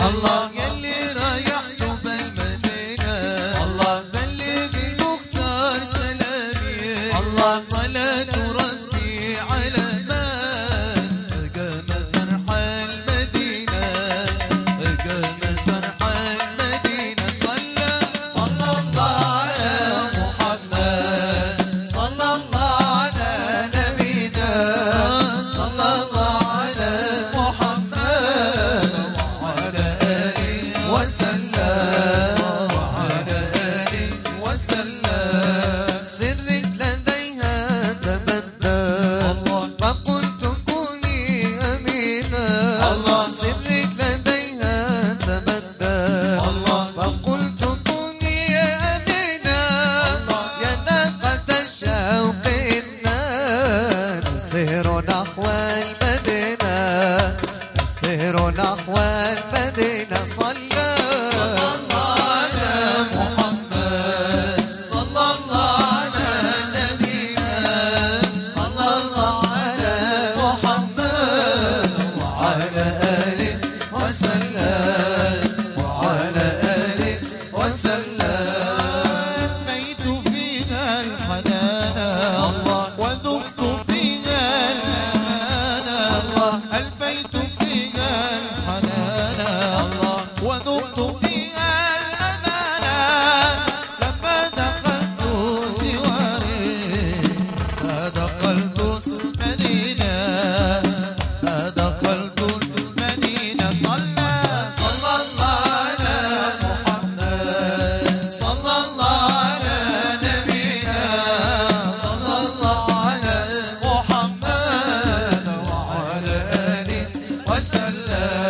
الله يلي رايح صوب المدينة الله بلغ المختار سلامي الله صلاة ربي على من قام سرح المدينة قام سرح المدينة صلى الله على محمد صلى الله على نبينا صلى الله على محمد وعلى آله وسلم وعلى آله وسلم سرك لديها تبدى فقلت كوني أمينا سرك لديها تبدى فقلت كوني أمينا يا ناقة الشوق إنا نسير نحو المدينة نسير نحو المدينة صلى الله على محمد صلى الله على نبينا صلى الله على محمد وعلى آله وسلم وعلى آله وسلم ألفيت فيها الحنان وذقت فيها الأمانة ألفيت فيها الحنان وذقت فيها الأمانة لما دخلت جواري ما دخلت المدينة ما دخلت المدينة صلى الله على محمد صلى الله على نبينا صلى الله على محمد وعلى آله وسلم